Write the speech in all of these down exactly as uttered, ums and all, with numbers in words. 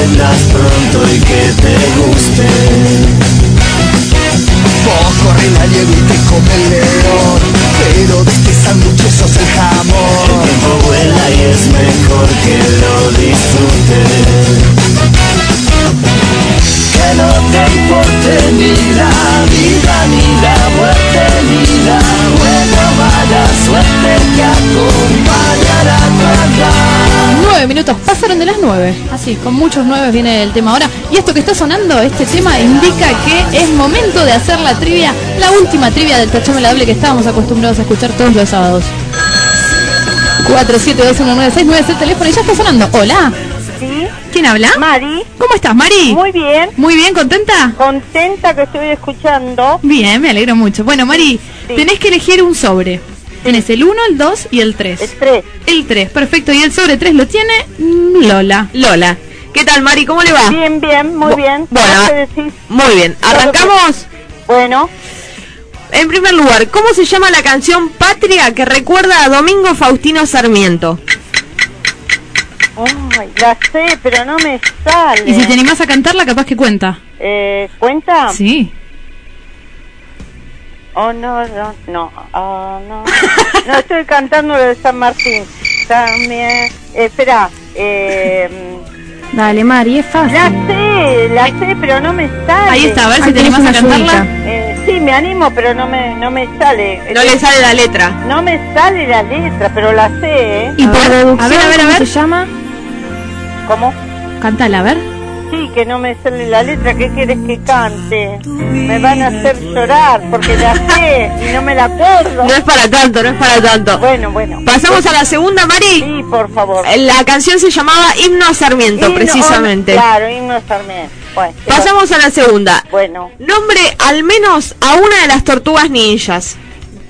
cumplas pronto y que te guste. Vos corre la liebre y te come el león, pero de este sándwich sos el jamón. El tiempo vuela y es mejor que lo disfrutes. Que no te importe ni la vida, ni la muerte, ni la buena o mala suerte que acompañará tu andar. Nueve minutos, pasaron de las nueve. Así, con muchos nueve viene el tema ahora. Y esto que está sonando, este tema indica que es momento de hacer la trivia, la última trivia del Tachame la Doble que estábamos acostumbrados a escuchar todos los sábados. cuatro siete dos uno nueve seis nueve es el teléfono y ya está sonando. Hola. ¿Sí? ¿Quién habla? Mari. ¿Cómo estás, Mari? Muy bien. Muy bien, ¿contenta? Contenta que estoy escuchando. Bien, me alegro mucho. Bueno, Mari, Sí. tenés que elegir un sobre. Tenés el uno, el dos y el tres. El tres. El tres, perfecto. Y el sobre tres lo tiene Lola. Lola. ¿Qué tal, Mari? ¿Cómo le va? Bien, bien, muy bien. Bueno, ¿Qué decís? muy bien. ¿Arrancamos? Bueno, En primer lugar, ¿cómo se llama la canción Patria que recuerda a Domingo Faustino Sarmiento? ay, la sé, pero no me sale. Y si te animás a cantarla, capaz que cuenta. Eh, ¿Cuenta? Sí. Oh, no, no, no, oh, no. No, estoy cantando lo de San Martín. También, eh, espera, eh... Dale, Mari, es fácil. La sé, la sé, pero no me sale. Ahí está, a ver si Ahí te animás a tenés una cantarla. ayudita. Eh, sí, me animo, pero no me, no me sale. No le sale la letra. No me sale la letra, pero la sé, ¿eh? Y A por ver, deducción, a ver, a ver, a ¿cómo ver. se llama? ¿Cómo? Cántala, a ver. Sí, que no me sale la letra. ¿Qué quieres que cante? Me van a hacer llorar porque la sé y no me la acuerdo. No es para tanto, no es para tanto. Bueno, bueno. Pasamos a la segunda, Mari. Sí, por favor. La canción se llamaba Himno a Sarmiento, Himno- precisamente. Claro, himno a Sarmiento. Bueno, Pasamos a la segunda. bueno. Nombre al menos a una de las tortugas ninjas.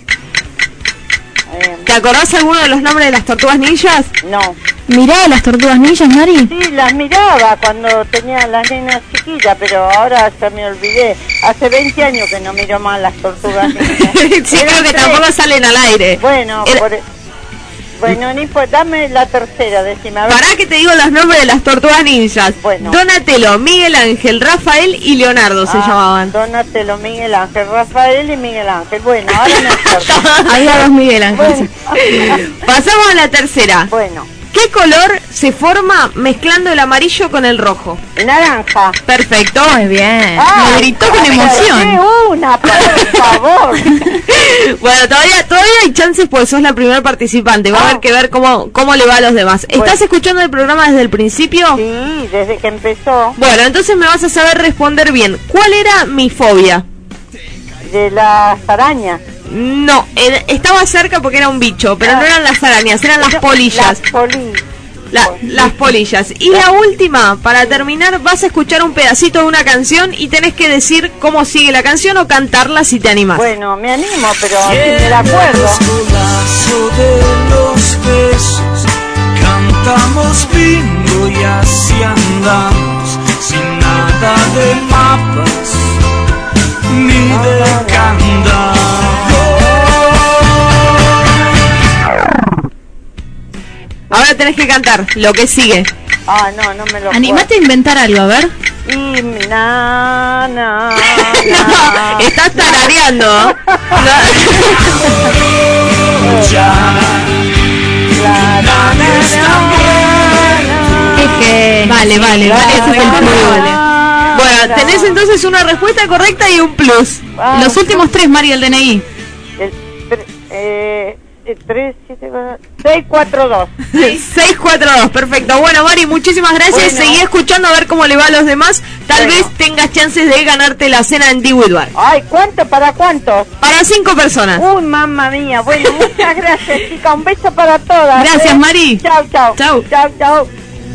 Eh, ¿Te acordás alguno de los nombres de las tortugas ninjas? no. Mirá las tortugas ninjas, Mari. Sí, las miraba cuando tenía las nenas chiquitas, pero ahora ya me olvidé. Hace veinte años que no miro más las tortugas ninjas. Sí, Eran creo que tres. tampoco salen al aire. Bueno, Era- por... bueno, ni pues, dame la tercera, decime. A ver. Pará que te digo los nombres de las tortugas ninjas. Bueno. Donatello, Miguel Ángel, Rafael y Leonardo se Ah, llamaban. Donatello, Miguel Ángel, Rafael y Miguel Ángel. Bueno, ahora me acuerdo. Había dos Miguel Ángel. Bueno. Pasamos a la tercera. Bueno, ¿Qué color se forma mezclando el amarillo con el rojo? naranja. Perfecto. Muy bien. Ah, Me gritó con emoción. acerté una, por favor. Bueno, todavía todavía hay chances porque sos la primera participante. Va a Ah. haber que ver cómo, cómo le va a los demás. Bueno. ¿Estás escuchando el programa desde el principio? Sí, desde que empezó. Bueno, entonces me vas a saber responder bien. ¿Cuál era mi fobia? De las arañas. No, eh, estaba cerca porque era un bicho, pero no eran las arañas, eran las polillas. Las poli... La- las polillas. Y la última, para terminar, vas a escuchar un pedacito de una canción y tenés que decir cómo sigue la canción o cantarla si te animas. Bueno, me animo, pero si me la acuerdo. Lazo de los besos, cantamos bingo y así andamos, sin nada de mapas ni de candado. Ahora tenés que cantar lo que sigue. Ah, no, no me lo Animate a inventar algo, a ver. acuerdo. Y na, na, na. Estás tarareando. Ya, La, na, na, na, Es que... Vale, vale, vale, ese es el na, plus, vale. na, Bueno, na. tenés entonces una respuesta correcta y un plus. Ah, Los últimos tres, Mari, el D N I. el tre- eh, el tres, siete, seis, cuatro, dos. seis cuatro dos, perfecto. Bueno, Mari, muchísimas gracias. Bueno. Seguí escuchando a ver cómo le va a los demás. Tal Bueno. vez tengas chances de ganarte la cena individual. Ay, ¿cuánto? ¿Para cuántos? Para cinco personas. Uy, mamma mía. Bueno, muchas gracias, chica. Un beso para todas. Gracias, ¿eh? Mari. Chao, chao. Chau. Chao, chao.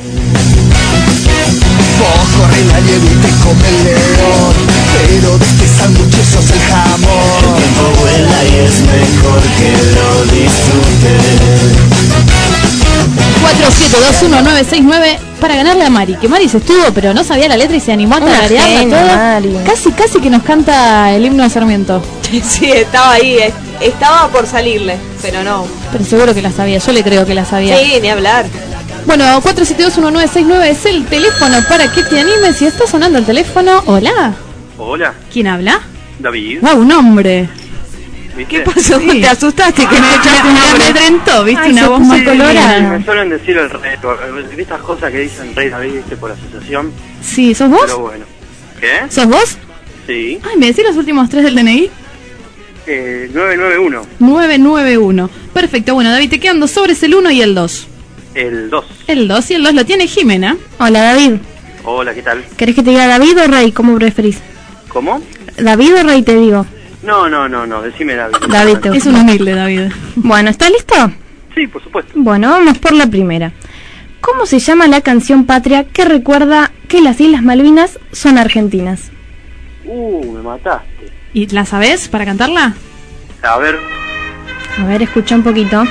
vos corre la liebre y te come el león, pero de este sándwich sos el jamón. El tiempo vuela y es mejor que lo disfrutes. cuatro siete dos uno nueve seis nueve para ganarle a Mari, que Mari se estuvo pero no sabía la letra y se animó a Una tararearla genia, todo. Mari. Casi, casi que nos canta el himno de Sarmiento. Sí, estaba ahí. eh, Estaba por salirle, pero no. Pero seguro que la sabía, yo le creo que la sabía. Sí, ni hablar. Bueno, cuatro siete dos uno nueve seis nueve es el teléfono para que te animes. Si está sonando el teléfono, hola. Hola, ¿Quién habla? David. Wow, un hombre. ¿Viste? ¿Qué pasó? Sí. ¿Te asustaste que Me, me echaste un me nombre? amedrentó, ¿viste? Ay, Una sos voz muy muy colorada. Sí, me suelen decir el rey, por- estas cosas que dicen rey David, ¿viste? Por asociación. Sí, ¿sos vos? Pero bueno. ¿Qué? ¿Sos vos? Sí. Ay, ¿me decís los últimos tres del D N I? Eh, nueve nueve uno. nueve nueve uno. Perfecto, bueno, David, te quedan dos sobres, el uno y el dos. El dos. El dos y el dos lo tiene Jimena. Hola, David. Hola, ¿qué tal? ¿Querés que te diga David o Rey? ¿Cómo preferís? ¿Cómo? ¿David o Rey te digo? No, no, no, no, decime David. David, te Es un humilde, David. Bueno, ¿está listo? Sí, por supuesto. Bueno, vamos por la primera. ¿Cómo se llama la canción patria que recuerda que las Islas Malvinas son argentinas? Uh, me mataste. ¿Y la sabés para cantarla? A ver. A ver, escucha un poquito.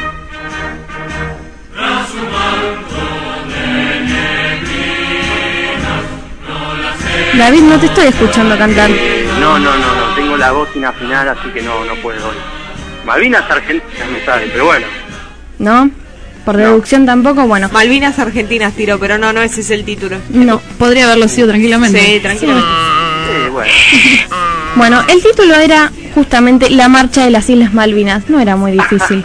David, no te estoy escuchando cantar. No, no, no, no, tengo la voz inafinal, así que no, no puedo hoy. Malvinas Argentinas me sale, pero bueno. ¿No? Por deducción tampoco, bueno. Malvinas Argentinas tiró, pero no, no, ese es el título. No. Podría haberlo sido tranquilamente. Sí, tranquilamente. Eh, bueno. Bueno, el título era justamente La Marcha de las Islas Malvinas. No era muy difícil.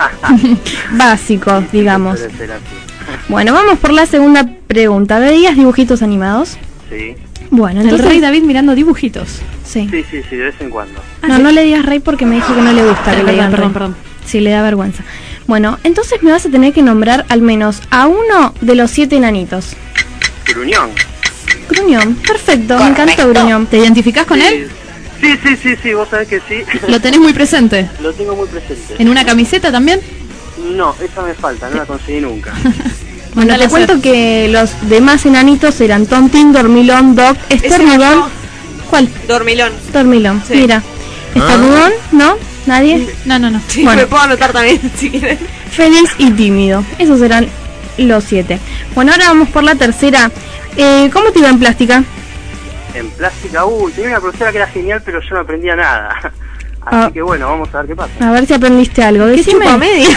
Básico, digamos. Debe ser así. Bueno, vamos por la segunda pregunta. ¿Veías dibujitos animados? Sí, Bueno, El entonces... rey David mirando dibujitos. Sí. sí, sí, sí, de vez en cuando. No, no le digas Rey porque me dijo que no le gusta que le Perdón, digan perdón, Rey. perdón. Sí, le da vergüenza. Bueno, entonces me vas a tener que nombrar al menos a uno de los siete enanitos. Gruñón. Gruñón, perfecto, me encantó Gruñón. ¿Te identificás con Sí. él? Sí, sí, sí, sí, vos sabés que sí. ¿Lo tenés muy presente? Lo tengo muy presente. ¿En una camiseta también? No, esa me falta, no la conseguí nunca. Bueno, Mandale te a cuento hacer. que los demás enanitos eran Tontín, Dormilón, Doc, Esternudón. ¿Cuál? Dormilón. Dormilón, Sí. mira. Esternudón, ¿no? ¿Nadie? No, no, no. Sí, Bueno. me puedo anotar también si quieres. Feliz y tímido. Esos eran los siete. Bueno, ahora vamos por la tercera. Eh, ¿Cómo te iba en plástica? En plástica, uy, tenía una profesora que era genial, pero yo no aprendía nada. Así Ah. que bueno, vamos a ver qué pasa. A ver si aprendiste algo. ¿Qué Decime. chupa media?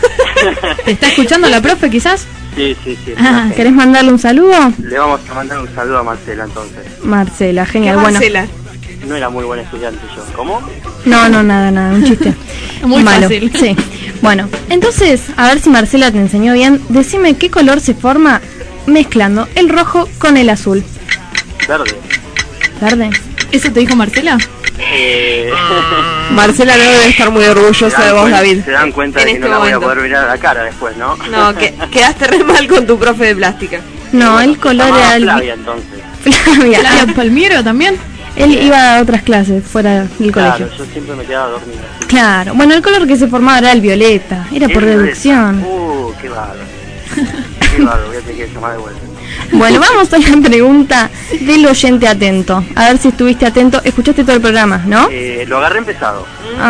¿Te está escuchando la profe quizás? Sí, sí, sí. Ah, está ¿querés mandarle un saludo? genial. Le vamos a mandar un saludo a Marcela entonces. Marcela, ¿Qué genial. Bueno, Marcela? No era muy buen estudiante yo. ¿Cómo? no, no, nada, nada, un chiste. Muy Malo. fácil. Sí. Bueno, entonces, a ver si Marcela te enseñó bien. Decime qué color se forma mezclando el rojo con el azul. Verde. Verde. ¿Eso te dijo Marcela? Eh, Marcela no debe estar muy se orgullosa dan de vos, cuen- David. Se dan cuenta En de que este no la voy a momento. poder mirar a la cara después, ¿no? No, que quedaste re mal con tu profe de plástica. No, Bueno, el color se llamaba era el... Flavia entonces. Flavia. ¿Flavia Palmiero también? Él iba a otras clases fuera del Claro, colegio. yo siempre me quedaba dormido. Claro. Bueno, el color que se formaba era el violeta. Era por El deducción. violeta. Uh, qué bárbaro. Qué bárbaro, voy a tener que llamar de vuelta. Bueno, vamos a la pregunta del oyente atento. A ver si estuviste atento. Escuchaste todo el programa, ¿no? Eh, lo agarré empezado.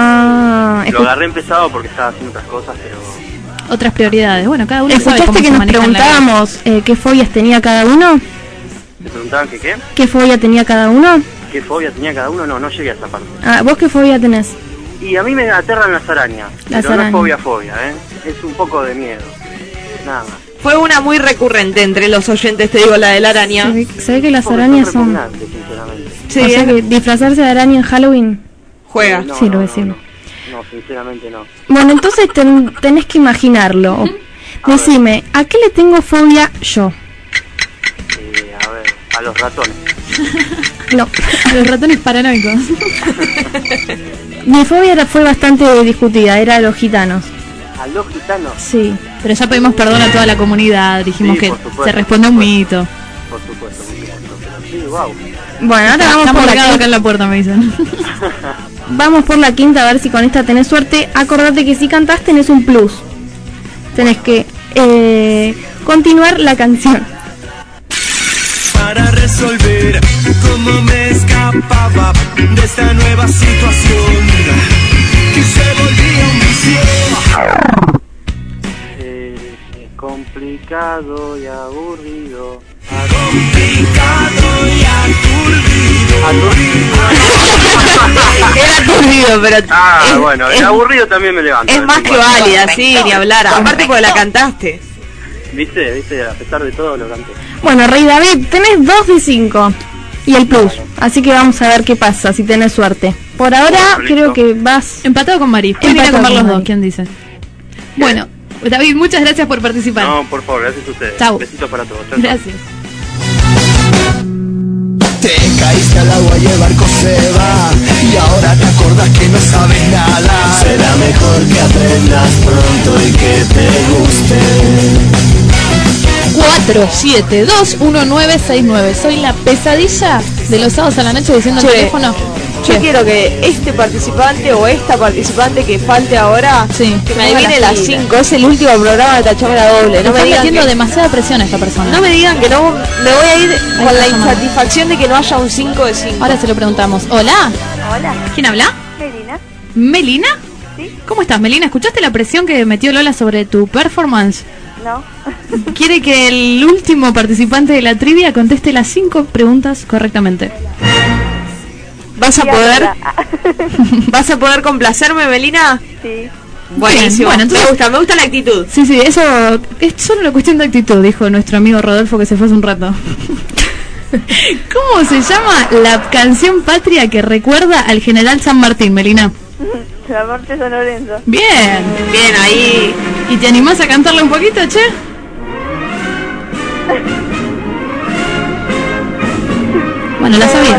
Ah, Lo escu- agarré empezado porque estaba haciendo otras cosas, pero... Otras prioridades. Bueno, cada uno sabe ¿escuchaste cómo que se nos maneja en la vida. preguntábamos eh, qué fobias tenía cada uno? ¿Me preguntaban que qué? ¿Qué fobia tenía cada uno? ¿Qué fobia tenía cada uno? No, no llegué a esa parte. Ah, ¿vos qué fobia tenés? Y a mí me aterran las arañas. Las pero arañas. no es fobia, fobia, ¿eh? Es un poco de miedo. Nada más. Fue una muy recurrente entre los oyentes, te digo, la de la araña. Se ve, se ve que las Porque arañas son... repugnantes, sinceramente. Sí, o sea ¿eh? que disfrazarse de araña en Halloween... Juega. No, Sí, no, lo no, decimos. No, no, sinceramente no. Bueno, entonces ten- tenés que imaginarlo. Decime, ¿a qué le tengo fobia yo? Eh, a ver, a los ratones. No, A los ratones paranoicos. mi fobia era- fue bastante discutida, era a los gitanos. A los gitanos, Sí. Pero ya pedimos perdón a toda la comunidad. Dijimos Sí, que por supuesto, se responde a un por supuesto. mito. por supuesto, muy cierto. Pero sí, wow. Bueno, ahora vamos Estamos por, la colgados acá quinta, en la puerta, me dicen. vamos por la quinta a ver si con esta tenés suerte. Acordate que si cantás tenés un plus. Tenés que eh, continuar la canción. Para resolver cómo me escapaba de esta nueva situación que se volvía un vicio. Eh, es complicado y aburrido. Complicado y aturdido. Era aturdido, pero Ah, es, bueno, es- el aburrido también me levanta. es de más vez que en cuando. válida, sí, ni hablar. Aparte porque la cantaste. Viste, viste, a pesar de todo lo canté. Bueno, Rey David, tenés dos de cinco y el plus. Así que vamos a ver qué pasa, si tenés suerte. Por ahora Bueno, creo listo. que vas... Empatado con Mari. Pueden ir a Empatado comer con los dos, Mari. ¿quién dice? Bueno, David, muchas gracias por participar. No, por favor, gracias a ustedes. Chau. Besitos para todos. Chau, chau. Gracias. Te caíste al agua y el barco se va y ahora te acordás que no sabes nada. Será mejor que aprendas pronto y que te guste. cuatro siete dos uno nueve seis nueve. Soy la pesadilla de los sábados a la noche diciendo el Che, teléfono. Yo Che. quiero que este participante o esta participante que falte ahora, Sí. que me Ponga adivine las las pilas. cinco. Es el último programa de Tachame la Doble. Le No me está digan metiendo que, demasiada presión a esta persona. no me digan que no, me voy a ir con la está llamando. insatisfacción de que no haya un cinco de cinco. Ahora se lo preguntamos. Hola, Hola, ¿quién habla? Melina. ¿Melina? ¿Sí? ¿Cómo estás, Melina? ¿Escuchaste la presión que metió Lola sobre tu performance? No. Quiere que el último participante de la trivia conteste las cinco preguntas correctamente. ¿Vas a Sí, poder, ahora. vas a poder complacerme, Melina? Sí. Buenísimo. Bueno, entonces- me gusta, me gusta la actitud. Sí, sí, eso es solo una cuestión de actitud, dijo nuestro amigo Rodolfo que se fue hace un rato. ¿Cómo se llama la canción patria que recuerda al general San Martín, Melina? La muerte de San Lorenzo. Bien. Bien, ahí. ¿Y te animás a cantarla un poquito, che? Bueno, la sabía.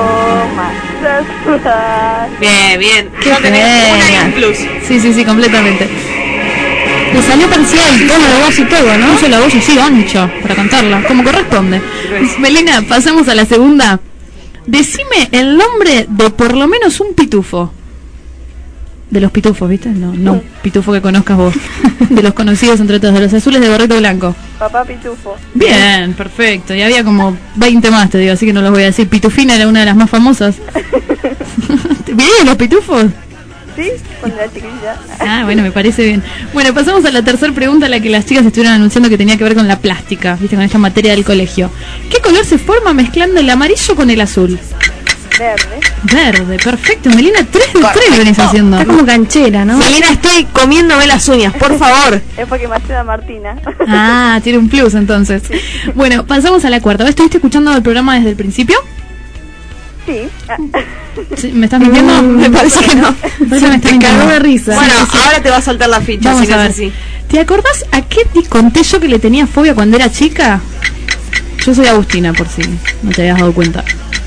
Bien, bien. Qué Ya tenés una y genial. un plus. Sí, sí, sí, completamente. Le salió parecida el tono de voz y todo, ¿no? Puso la voz así ancha para cantarla, como corresponde. Melina, pasamos a la segunda. Decime el nombre de por lo menos un pitufo. De los pitufos, ¿viste? No, no un pitufo que conozcas vos. De los conocidos entre todos, de los azules de gorrito blanco. Papá Pitufo. Bien, perfecto. Y había como veinte más, te digo, así que no los voy a decir. Pitufina era una de las más famosas. ¿Bien los pitufos? ¿Sí? Cuando era chiquilla. Ah, bueno, me parece bien. Bueno, pasamos a la tercera pregunta, a la que las chicas estuvieron anunciando que tenía que ver con la plástica, ¿viste? Con esta materia del colegio. ¿Qué color se forma mezclando el amarillo con el azul? Verde. Verde, perfecto. Melina, tres de tres venís haciendo. Está como canchera, ¿no? Melina, estoy comiéndome las uñas, por favor. Es porque me ayuda Martina. Ah, tiene un plus entonces. Bueno, pasamos a la cuarta. ¿Estuviste escuchando el programa desde el principio? Sí. Ah, Sí, ¿me estás mintiendo? Mm, me parece que no. Me parece que me estás Te cagó mintiendo. de risa. Bueno, ahora te va a saltar la ficha, Vamos si no a es ver. así. ¿Te acordás a qué te conté yo que le tenía fobia cuando era chica? Yo soy Agustina, por si no te habías dado cuenta.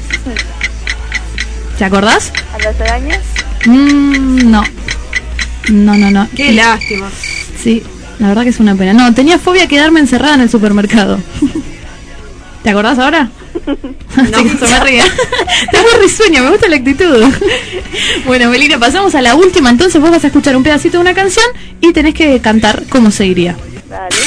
¿Te acordás? ¿A las arañas? Mm, no. No, no, no. Qué lástima. Sí, la verdad que es una pena. No, tenía fobia a quedarme encerrada en el supermercado. ¿Te acordás ahora? No, sí, se me ríe. Está muy risueña, me gusta la actitud. Bueno, Melina, pasamos a la última. Entonces vos vas a escuchar un pedacito de una canción y tenés que cantar cómo seguiría. Dale.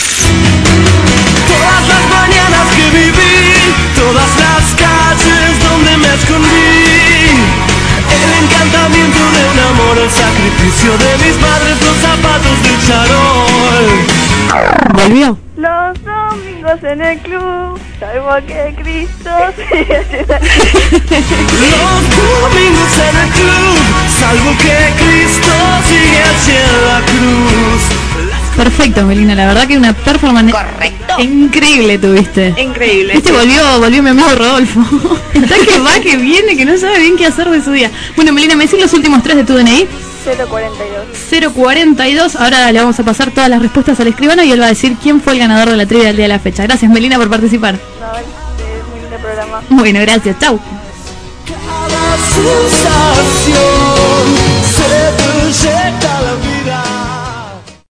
Todas las mañanas que viví, todas las calles donde me escondí, el encantamiento de un amor, el sacrificio de mis padres, los zapatos del charol. ¿Volvió? Los domingos en el club, salvo que Cristo sigue. Los domingos en el club, salvo que Cristo sigue hacia la cruz. Perfecto, Melina, la verdad que una performance increíble tuviste. Increíble. Este volvió, volvió mi amigo Rodolfo. Está que va, que viene, que no sabe bien qué hacer de su día. Bueno, Melina, ¿me decís los últimos tres de tu D N I? cero cuarenta y dos. cero cuarenta y dos. Ahora le vamos a pasar todas las respuestas al escribano y él va a decir quién fue el ganador de la trivia del día de la fecha. Gracias, Melina, por participar. No, es, es muy lindo programa. Bueno, gracias. Chau. Cada sensación se proyecta la vida.